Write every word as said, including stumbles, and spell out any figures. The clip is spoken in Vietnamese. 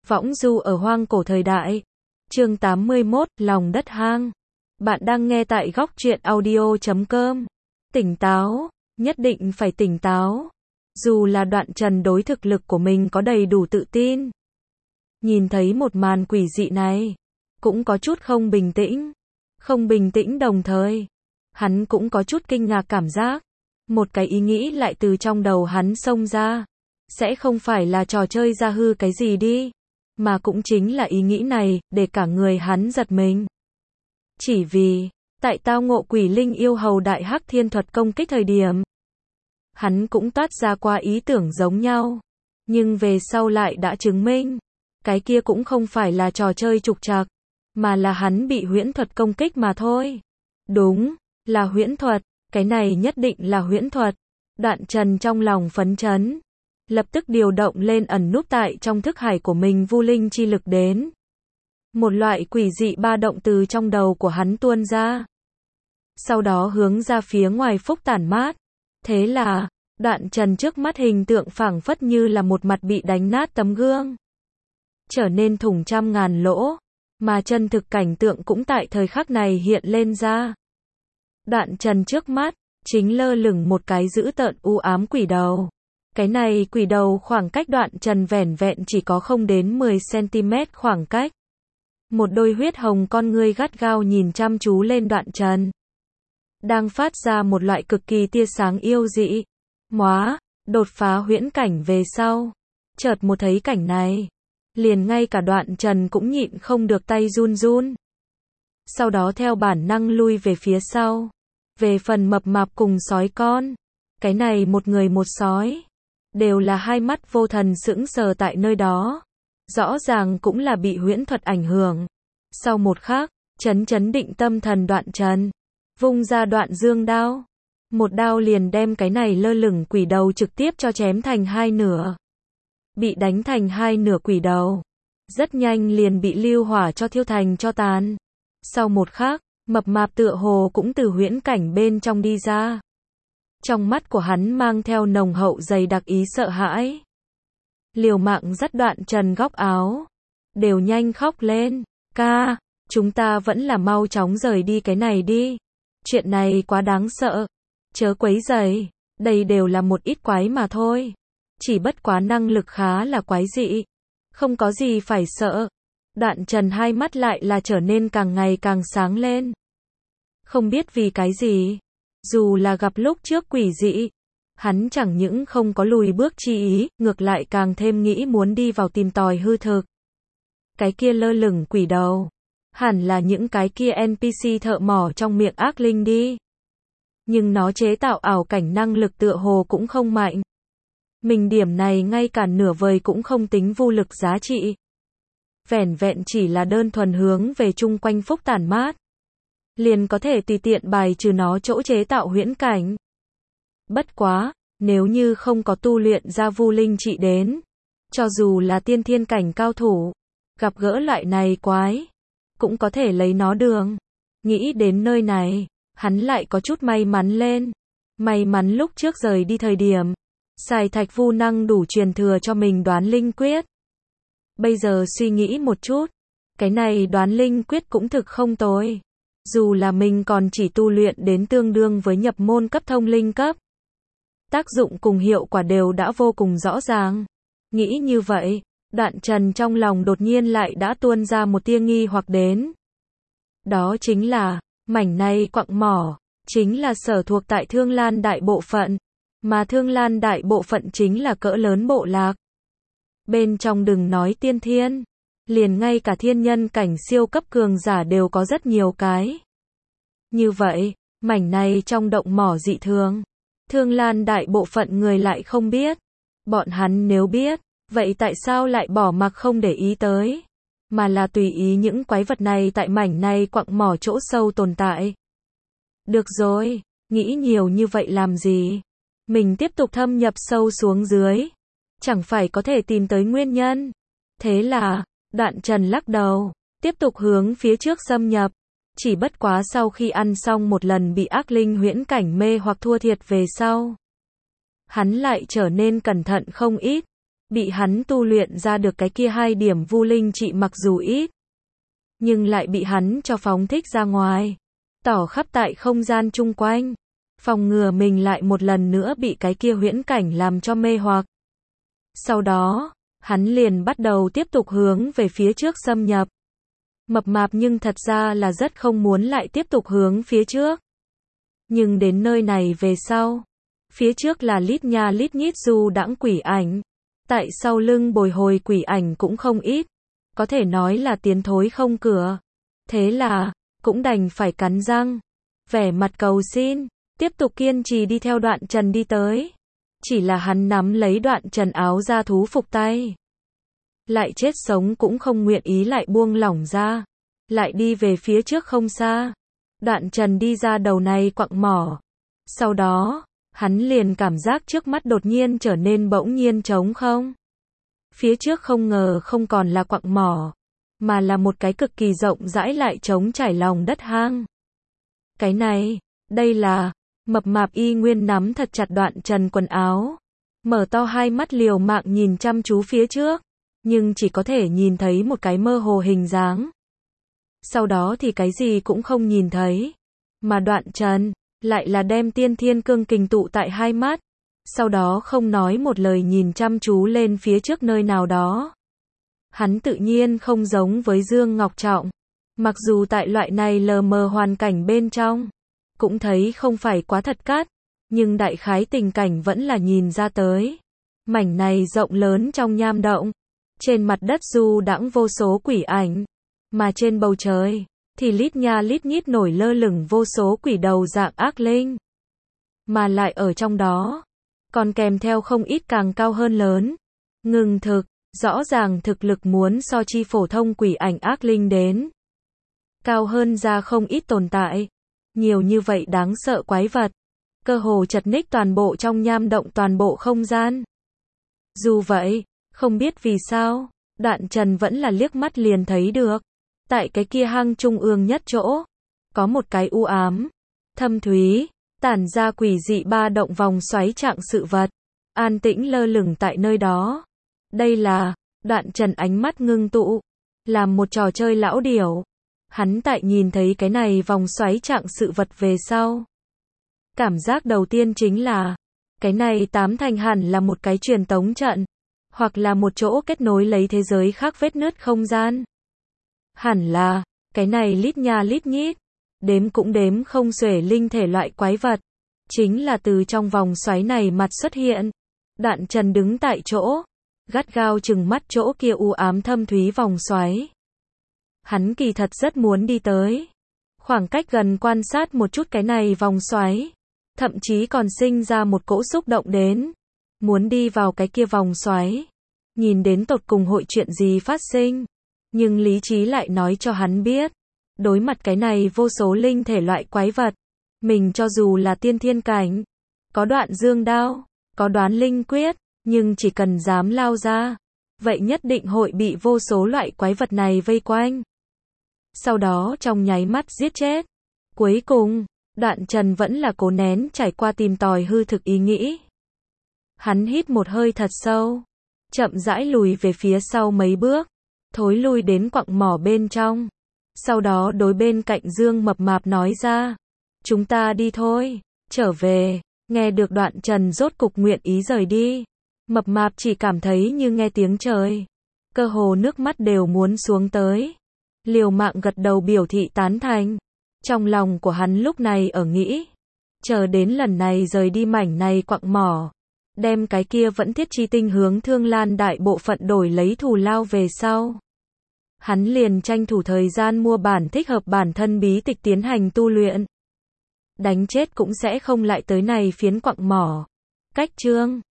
Võng du ở hoang cổ thời đại. Chương tám mươi mốt, lòng đất hang. Bạn đang nghe tại góc truyện audio chấm com. Tỉnh táo, nhất định phải tỉnh táo. Dù là Đoạn Trần đối thực lực của mình có đầy đủ tự tin. Nhìn thấy một màn quỷ dị này, cũng có chút không bình tĩnh. Không bình tĩnh đồng thời, hắn cũng có chút kinh ngạc cảm giác. Một cái ý nghĩ lại từ trong đầu hắn xông ra. Sẽ không phải là trò chơi ra hư cái gì đi. Mà cũng chính là ý nghĩ này, để cả người hắn giật mình. Chỉ vì, tại tao ngộ quỷ linh yêu hầu đại hắc thiên thuật công kích thời điểm, hắn cũng toát ra qua ý tưởng giống nhau. Nhưng về sau lại đã chứng minh, cái kia cũng không phải là trò chơi trục trặc, mà là hắn bị huyễn thuật công kích mà thôi. Đúng, là huyễn thuật, cái này nhất định là huyễn thuật. Đoạn Trần trong lòng phấn chấn, lập tức điều động lên ẩn núp tại trong thức hải của mình vu linh chi lực đến. Một loại quỷ dị ba động từ trong đầu của hắn tuôn ra. Sau đó hướng ra phía ngoài phúc tản mát. Thế là, Đoạn Trần trước mắt hình tượng phảng phất như là một mặt bị đánh nát tấm gương. Trở nên thủng trăm ngàn lỗ. Mà chân thực cảnh tượng cũng tại thời khắc này hiện lên ra. Đoạn Trần trước mắt, chính lơ lửng một cái dữ tợn u ám quỷ đầu. Cái này quỷ đầu khoảng cách Đoạn Trần vẻn vẹn chỉ có không đến mười xăng-ti-mét khoảng cách. Một đôi huyết hồng con ngươi gắt gao nhìn chăm chú lên Đoạn Trần. Đang phát ra một loại cực kỳ tia sáng yêu dị. Móa, đột phá huyễn cảnh về sau. Chợt một thấy cảnh này, liền ngay cả Đoạn Trần cũng nhịn không được tay run run. Sau đó theo bản năng lui về phía sau. Về phần mập mạp cùng sói con, cái này một người một sói, đều là hai mắt vô thần sững sờ tại nơi đó. Rõ ràng cũng là bị huyễn thuật ảnh hưởng. Sau một khắc, chấn chấn định tâm thần Đoạn Trần, vung ra đoạn dương đao. Một đao liền đem cái này lơ lửng quỷ đầu trực tiếp cho chém thành hai nửa. Bị đánh thành hai nửa quỷ đầu, rất nhanh liền bị lưu hỏa cho thiêu thành cho tàn. Sau một khắc, mập mạp tựa hồ cũng từ huyễn cảnh bên trong đi ra. Trong mắt của hắn mang theo nồng hậu dày đặc ý sợ hãi. Liều mạng dắt Đoạn Trần góc áo. Đều nhanh khóc lên. Ca, chúng ta vẫn là mau chóng rời đi cái này đi. Chuyện này quá đáng sợ. Chớ quấy rầy. Đây đều là một ít quái mà thôi. Chỉ bất quá năng lực khá là quái dị. Không có gì phải sợ. Đoạn Trần hai mắt lại là trở nên càng ngày càng sáng lên. Không biết vì cái gì. Dù là gặp lúc trước quỷ dị, hắn chẳng những không có lùi bước chi ý, ngược lại càng thêm nghĩ muốn đi vào tìm tòi hư thực. Cái kia lơ lửng quỷ đầu, hẳn là những cái kia en pê xê thợ mỏ trong miệng ác linh đi. Nhưng nó chế tạo ảo cảnh năng lực tựa hồ cũng không mạnh. Mình điểm này ngay cả nửa vời cũng không tính vô lực giá trị. Vẻn vẹn chỉ là đơn thuần hướng về chung quanh phúc tản mát. Liền có thể tùy tiện bài trừ nó chỗ chế tạo huyễn cảnh. Bất quá, nếu như không có tu luyện ra vu linh trị đến, cho dù là tiên thiên cảnh cao thủ, gặp gỡ loại này quái, cũng có thể lấy nó đường. Nghĩ đến nơi này, hắn lại có chút may mắn lên. May mắn lúc trước rời đi thời điểm, xài thạch vu năng đủ truyền thừa cho mình đoán linh quyết. Bây giờ suy nghĩ một chút, cái này đoán linh quyết cũng thực không tồi. Dù là mình còn chỉ tu luyện đến tương đương với nhập môn cấp thông linh cấp. Tác dụng cùng hiệu quả đều đã vô cùng rõ ràng. Nghĩ như vậy, Đoạn Trần trong lòng đột nhiên lại đã tuôn ra một tia nghi hoặc đến. Đó chính là, mảnh này quặng mỏ, chính là sở thuộc tại Thương Lan Đại Bộ Phận. Mà Thương Lan Đại Bộ Phận chính là cỡ lớn bộ lạc. Bên trong đừng nói tiên thiên, liền ngay cả thiên nhân cảnh siêu cấp cường giả đều có rất nhiều cái. Như vậy, mảnh này trong động mỏ dị thường, Thương Lan Đại Bộ Phận người lại không biết. Bọn hắn nếu biết, vậy tại sao lại bỏ mặc không để ý tới, mà là tùy ý những quái vật này tại mảnh này quặng mỏ chỗ sâu tồn tại. Được rồi, nghĩ nhiều như vậy làm gì? Mình tiếp tục thâm nhập sâu xuống dưới, chẳng phải có thể tìm tới nguyên nhân. Thế là, Đoạn Trần lắc đầu, tiếp tục hướng phía trước xâm nhập. Chỉ bất quá sau khi ăn xong một lần bị ác linh huyễn cảnh mê hoặc thua thiệt về sau, hắn lại trở nên cẩn thận không ít. bị hắn tu luyện ra được cái kia hai điểm vu linh trị mặc dù ít, nhưng lại bị hắn cho phóng thích ra ngoài, tỏ khắp tại không gian chung quanh, phòng ngừa mình lại một lần nữa bị cái kia huyễn cảnh làm cho mê hoặc. Sau đó, hắn liền bắt đầu tiếp tục hướng về phía trước xâm nhập. Mập mạp nhưng thật ra là rất không muốn lại tiếp tục hướng phía trước. Nhưng đến nơi này về sau, phía trước là lít nha lít nhít du đãng quỷ ảnh, tại sau lưng bồi hồi quỷ ảnh cũng không ít, có thể nói là tiến thối không cửa. Thế là, cũng đành phải cắn răng, vẻ mặt cầu xin, tiếp tục kiên trì đi theo Đoạn Trần đi tới. Chỉ là hắn nắm lấy Đoạn Trần áo da thú phục tay, lại chết sống cũng không nguyện ý lại buông lỏng ra, lại đi về phía trước không xa. Đoạn Trần đi ra đầu này quặng mỏ. Sau đó, hắn liền cảm giác trước mắt đột nhiên trở nên bỗng nhiên trống không. Phía trước không ngờ không còn là quặng mỏ, mà là một cái cực kỳ rộng rãi lại trống trải lòng đất hang. Cái này, đây là, mập mạp y nguyên nắm thật chặt Đoạn Trần quần áo, mở to hai mắt liều mạng nhìn chăm chú phía trước, nhưng chỉ có thể nhìn thấy một cái mơ hồ hình dáng. Sau đó thì cái gì cũng không nhìn thấy, mà Đoạn Trần lại là đem tiên thiên cương kình tụ tại hai mắt, sau đó không nói một lời nhìn chăm chú lên phía trước nơi nào đó. Hắn tự nhiên không giống với Dương Ngọc Trọng, mặc dù tại loại này lờ mờ hoàn cảnh bên trong, cũng thấy không phải quá thật cát, nhưng đại khái tình cảnh vẫn là nhìn ra tới. Mảnh này rộng lớn trong nham động, trên mặt đất du đãng vô số quỷ ảnh, mà trên bầu trời thì lít nha lít nhít nổi lơ lửng vô số quỷ đầu dạng ác linh. Mà lại ở trong đó, còn kèm theo không ít càng cao hơn lớn, ngừng thực, rõ ràng thực lực muốn so chi phổ thông quỷ ảnh ác linh đến cao hơn ra không ít tồn tại. Nhiều như vậy đáng sợ quái vật, cơ hồ chật ních toàn bộ trong nham động toàn bộ không gian. Dù vậy, không biết vì sao, Đoạn Trần vẫn là liếc mắt liền thấy được. Tại cái kia hang trung ương nhất chỗ, có một cái u ám, thâm thúy, tản ra quỷ dị ba động vòng xoáy trạng sự vật, an tĩnh lơ lửng tại nơi đó. Đây là, Đoạn Trần ánh mắt ngưng tụ, làm một trò chơi lão điểu. Hắn tại nhìn thấy cái này vòng xoáy trạng sự vật về sau. Cảm giác đầu tiên chính là, cái này tám thành hẳn là một cái truyền tống trận, hoặc là một chỗ kết nối lấy thế giới khác vết nứt không gian. Hẳn là, cái này lít nha lít nhít, đếm cũng đếm không xuể linh thể loại quái vật, chính là từ trong vòng xoáy này mặt xuất hiện. Đoạn Trần đứng tại chỗ, gắt gao chừng mắt chỗ kia u ám thâm thúy vòng xoáy. Hắn kỳ thật rất muốn đi tới, khoảng cách gần quan sát một chút cái này vòng xoáy, thậm chí còn sinh ra một cỗ xúc động đến, muốn đi vào cái kia vòng xoáy, nhìn đến tột cùng hội chuyện gì phát sinh. Nhưng lý trí lại nói cho hắn biết, đối mặt cái này vô số linh thể loại quái vật, mình cho dù là tiên thiên cảnh, có đoạn dương đao, có đoán linh quyết, nhưng chỉ cần dám lao ra, vậy nhất định hội bị vô số loại quái vật này vây quanh. Sau đó trong nháy mắt giết chết. Cuối cùng, Đoạn Trần vẫn là cố nén trải qua tìm tòi hư thực ý nghĩ. Hắn hít một hơi thật sâu, chậm rãi lùi về phía sau mấy bước, thối lui đến quặng mỏ bên trong. Sau đó đối bên cạnh Dương mập mạp nói ra, chúng ta đi thôi, trở về. Nghe được Đoạn Trần rốt cục nguyện ý rời đi, mập mạp chỉ cảm thấy như nghe tiếng trời, cơ hồ nước mắt đều muốn xuống tới, liều mạng gật đầu biểu thị tán thành. Trong lòng của hắn lúc này ở nghĩ, chờ đến lần này rời đi mảnh này quặng mỏ, đem cái kia vẫn thiết chi tinh hướng Thương Lan đại bộ phận đổi lấy thù lao về sau, hắn liền tranh thủ thời gian mua bản thích hợp bản thân bí tịch tiến hành tu luyện. Đánh chết cũng sẽ không lại tới này phiến quặng mỏ. Cách chương